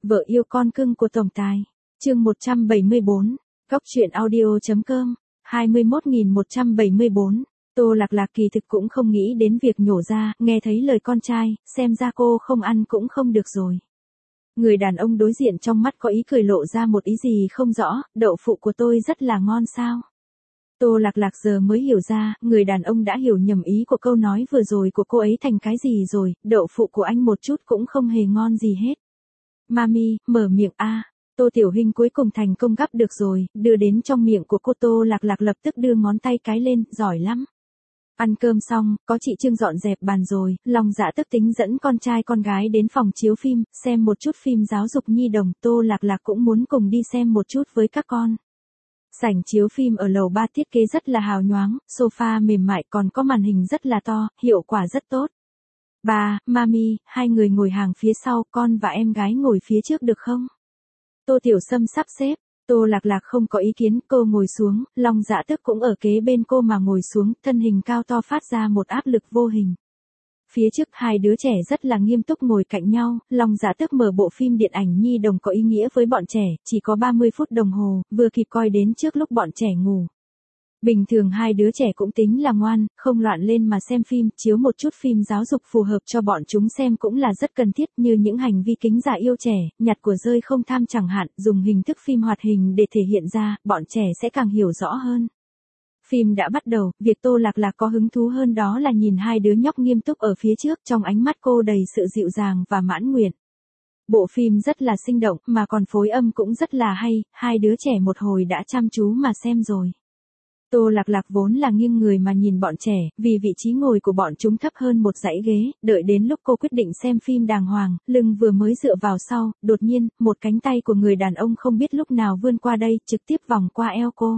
Vợ yêu con cưng của tổng tài. Chương 174. Góc truyện audio.com. 21.174. Tô Lạc Lạc kỳ thực cũng không nghĩ đến việc nhổ ra, nghe thấy lời con trai, xem ra cô không ăn cũng không được rồi. Người đàn ông đối diện trong mắt có ý cười lộ ra một ý gì không rõ, đậu phụ của tôi rất là ngon sao? Tô Lạc Lạc giờ mới hiểu ra, người đàn ông đã hiểu nhầm ý của câu nói vừa rồi của cô ấy thành cái gì rồi, đậu phụ của anh một chút cũng không hề ngon gì hết. Mami, mở miệng a. Tô Tiểu Hinh cuối cùng thành công gắp được rồi, đưa đến trong miệng của cô. Tô Lạc Lạc lập tức đưa ngón tay cái lên, giỏi lắm. Ăn cơm xong, có chị Trương dọn dẹp bàn rồi, Long Dạ tức tính dẫn con trai con gái đến phòng chiếu phim, xem một chút phim giáo dục nhi đồng. Tô Lạc Lạc cũng muốn cùng đi xem một chút với các con. Sảnh chiếu phim ở lầu 3 thiết kế rất là hào nhoáng, sofa mềm mại còn có màn hình rất là to, hiệu quả rất tốt. Ba, Mami, hai người ngồi hàng phía sau, con và em gái ngồi phía trước được không? Tô Tiểu Sâm sắp xếp. Tô Lạc Lạc không có ý kiến, cô ngồi xuống, Long Dạ Tức cũng ở kế bên cô mà ngồi xuống, thân hình cao to phát ra một áp lực vô hình. Phía trước hai đứa trẻ rất là nghiêm túc ngồi cạnh nhau, Long Dạ Tức mở bộ phim điện ảnh nhi đồng có ý nghĩa với bọn trẻ, chỉ có 30 phút đồng hồ, vừa kịp coi đến trước lúc bọn trẻ ngủ. Bình thường hai đứa trẻ cũng tính là ngoan, không loạn lên mà xem phim, chiếu một chút phim giáo dục phù hợp cho bọn chúng xem cũng là rất cần thiết, như những hành vi kính già yêu trẻ, nhặt của rơi không tham chẳng hạn, dùng hình thức phim hoạt hình để thể hiện ra, bọn trẻ sẽ càng hiểu rõ hơn. Phim đã bắt đầu, việc Tô Lạc Lạc có hứng thú hơn đó là nhìn hai đứa nhóc nghiêm túc ở phía trước, trong ánh mắt cô đầy sự dịu dàng và mãn nguyện. Bộ phim rất là sinh động, mà còn phối âm cũng rất là hay, hai đứa trẻ một hồi đã chăm chú mà xem rồi. Tô Lạc Lạc vốn là nghiêng người mà nhìn bọn trẻ, vì vị trí ngồi của bọn chúng thấp hơn một dãy ghế, đợi đến lúc cô quyết định xem phim đàng hoàng, lưng vừa mới dựa vào sau, đột nhiên, một cánh tay của người đàn ông không biết lúc nào vươn qua đây, trực tiếp vòng qua eo cô.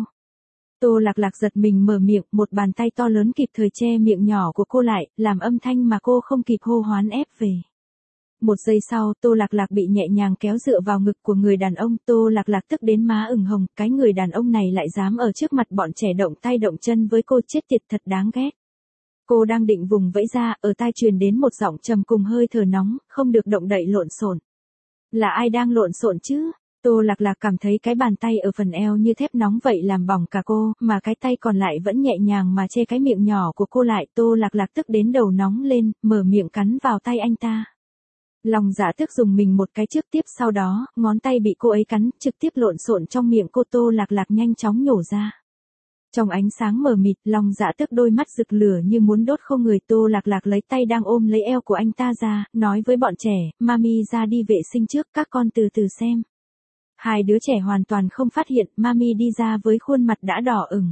Tô Lạc Lạc giật mình mở miệng, một bàn tay to lớn kịp thời che miệng nhỏ của cô lại, làm âm thanh mà cô không kịp hô hoán ép về. Một giây sau, Tô Lạc Lạc bị nhẹ nhàng kéo dựa vào ngực của người đàn ông, Tô Lạc Lạc tức đến má ửng hồng, cái người đàn ông này lại dám ở trước mặt bọn trẻ động tay động chân với cô, chết tiệt thật đáng ghét. Cô đang định vùng vẫy ra, ở tai truyền đến một giọng trầm cùng hơi thở nóng, không được động đậy lộn xộn. Là ai đang lộn xộn chứ? Tô Lạc Lạc cảm thấy cái bàn tay ở phần eo như thép nóng vậy làm bỏng cả cô, mà cái tay còn lại vẫn nhẹ nhàng mà che cái miệng nhỏ của cô lại. Tô Lạc Lạc tức đến đầu nóng lên, mở miệng cắn vào tay anh ta. Long Dạ Tức dùng mình một cái trước tiếp sau đó, ngón tay bị cô ấy cắn, trực tiếp lộn xộn trong miệng cô. Tô Lạc Lạc nhanh chóng nhổ ra. Trong ánh sáng mờ mịt, Long Dạ Tức đôi mắt rực lửa như muốn đốt khô người. Tô Lạc Lạc lấy tay đang ôm lấy eo của anh ta ra, nói với bọn trẻ, Mami ra đi vệ sinh trước, các con từ từ xem. Hai đứa trẻ hoàn toàn không phát hiện, Mami đi ra với khuôn mặt đã đỏ ửng.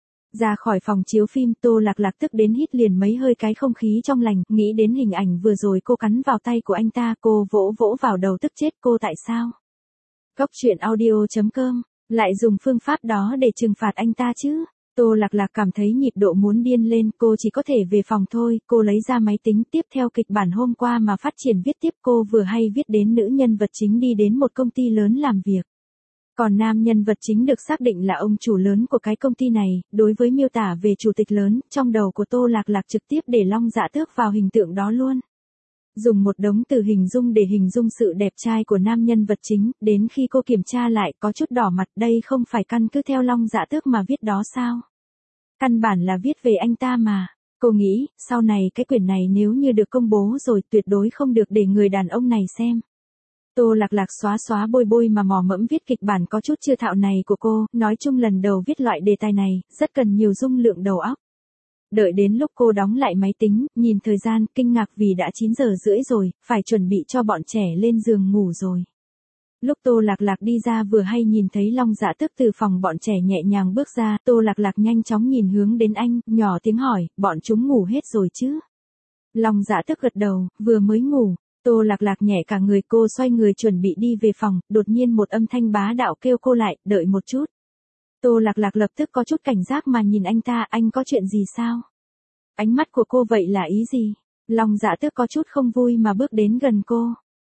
Ra khỏi phòng chiếu phim, Tô Lạc Lạc tức đến hít liền mấy hơi cái không khí trong lành, nghĩ đến hình ảnh vừa rồi cô cắn vào tay của anh ta, cô vỗ vỗ vào đầu tức chết cô tại sao? Góc truyện audio.com, lại dùng phương pháp đó để trừng phạt anh ta chứ? Tô Lạc Lạc cảm thấy nhịp độ muốn điên lên, cô chỉ có thể về phòng thôi, cô lấy ra máy tính tiếp theo kịch bản hôm qua mà phát triển viết tiếp. Cô vừa hay viết đến nữ nhân vật chính đi đến một công ty lớn làm việc. Còn nam nhân vật chính được xác định là ông chủ lớn của cái công ty này, đối với miêu tả về chủ tịch lớn, trong đầu của Tô Lạc Lạc trực tiếp để Long Dạ Tước vào hình tượng đó luôn. Dùng một đống từ hình dung để hình dung sự đẹp trai của nam nhân vật chính, đến khi cô kiểm tra lại có chút đỏ mặt, đây không phải căn cứ theo Long Dạ Tước mà viết đó sao? Căn bản là viết về anh ta mà. Cô nghĩ, sau này cái quyển này nếu như được công bố rồi tuyệt đối không được để người đàn ông này xem. Tô Lạc Lạc xóa xóa bôi bôi mà mò mẫm viết kịch bản có chút chưa thạo này của cô, nói chung lần đầu viết loại đề tài này, rất cần nhiều dung lượng đầu óc. Đợi đến lúc cô đóng lại máy tính, nhìn thời gian, kinh ngạc vì đã 9 giờ rưỡi rồi, phải chuẩn bị cho bọn trẻ lên giường ngủ rồi. Lúc Tô Lạc Lạc đi ra vừa hay nhìn thấy Long Dạ Tức từ phòng bọn trẻ nhẹ nhàng bước ra, Tô Lạc Lạc nhanh chóng nhìn hướng đến anh, nhỏ tiếng hỏi, bọn chúng ngủ hết rồi chứ? Long Dạ Tức gật đầu, vừa mới ngủ. Tô Lạc Lạc nhẹ cả người, cô xoay người chuẩn bị đi về phòng, đột nhiên một âm thanh bá đạo kêu cô lại, đợi một chút. Tô Lạc Lạc lập tức có chút cảnh giác mà nhìn anh ta, anh có chuyện gì sao? Ánh mắt của cô vậy là ý gì? Long Dạ Tức có chút không vui mà bước đến gần cô.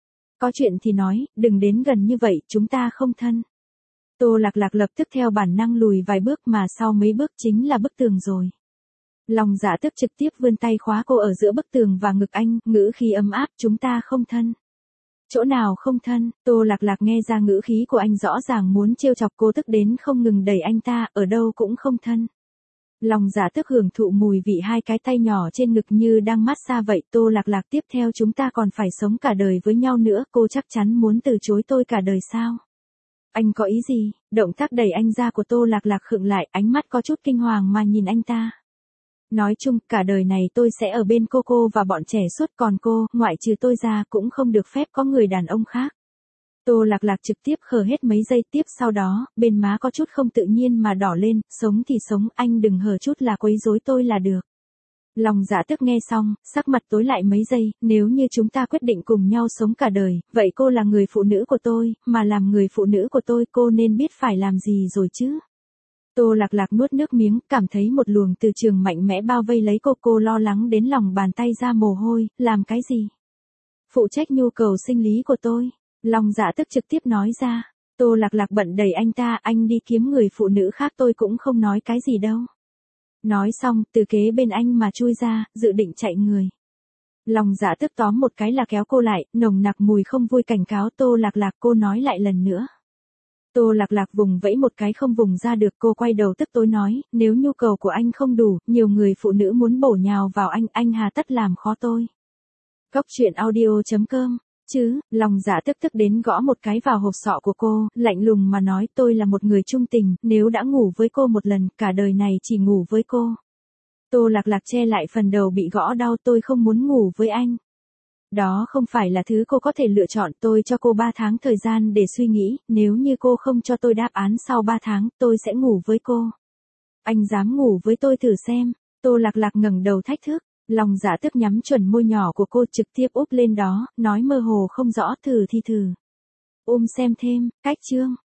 Có chuyện thì nói, đừng đến gần như vậy, chúng ta không thân. Tô Lạc Lạc lập tức theo bản năng lùi vài bước mà sau mấy bước chính là bức tường rồi. Long Dạ Tức trực tiếp vươn tay khóa cô ở giữa bức tường và ngực anh, ngữ khí ấm áp, chúng ta không thân. Chỗ nào không thân, Tô Lạc Lạc nghe ra ngữ khí của anh rõ ràng muốn trêu chọc cô, tức đến không ngừng đẩy anh ta, ở đâu cũng không thân. Lòng dạ tức hưởng thụ mùi vị hai cái tay nhỏ trên ngực như đang mát xa vậy. Tô Lạc Lạc, tiếp theo chúng ta còn phải sống cả đời với nhau nữa, cô chắc chắn muốn từ chối tôi cả đời sao? Anh có ý gì? Động tác đẩy anh ra của Tô Lạc Lạc khựng lại, ánh mắt có chút kinh hoàng mà nhìn anh ta. Nói chung, cả đời này tôi sẽ ở bên cô và bọn trẻ suốt, còn cô, ngoại trừ tôi ra, cũng không được phép có người đàn ông khác. Tô Lạc Lạc trực tiếp khờ hết mấy giây, tiếp sau đó, bên má có chút không tự nhiên mà đỏ lên, sống thì sống, anh đừng hờ chút là quấy rối tôi là được. Lòng dạ tức nghe xong, sắc mặt tối lại mấy giây, nếu như chúng ta quyết định cùng nhau sống cả đời, vậy cô là người phụ nữ của tôi, mà làm người phụ nữ của tôi cô nên biết phải làm gì rồi chứ. Tô Lạc Lạc nuốt nước miếng, cảm thấy một luồng từ trường mạnh mẽ bao vây lấy cô lo lắng đến lòng bàn tay ra mồ hôi, làm cái gì? Phụ trách nhu cầu sinh lý của tôi. Lòng dạ tức trực tiếp nói ra. Tô Lạc Lạc bận đẩy anh ta, anh đi kiếm người phụ nữ khác, tôi cũng không nói cái gì đâu. Nói xong, từ kế bên anh mà chui ra, dự định chạy người. Lòng dạ tức tóm một cái là kéo cô lại, nồng nặc mùi không vui cảnh cáo. Tô Lạc Lạc, cô nói lại lần nữa. Tô Lạc Lạc vùng vẫy một cái không vùng ra được, cô quay đầu tức tối nói, nếu nhu cầu của anh không đủ, nhiều người phụ nữ muốn bổ nhào vào anh hà tất làm khó tôi. Góc truyện audio.com chứ, lòng dạ tức đến gõ một cái vào hộp sọ của cô, lạnh lùng mà nói, tôi là một người trung tình, nếu đã ngủ với cô một lần, cả đời này chỉ ngủ với cô. Tô Lạc Lạc che lại phần đầu bị gõ đau, tôi không muốn ngủ với anh. Đó không phải là thứ cô có thể lựa chọn, tôi cho cô 3 tháng thời gian để suy nghĩ, nếu như cô không cho tôi đáp án sau 3 tháng, tôi sẽ ngủ với cô. Anh dám ngủ với tôi thử xem. Tô Lạc Lạc ngẩng đầu thách thức. Lòng dạ tức nhắm chuẩn môi nhỏ của cô, trực tiếp úp lên đó, nói mơ hồ không rõ, thử thì thử. Xem thêm, cách chương.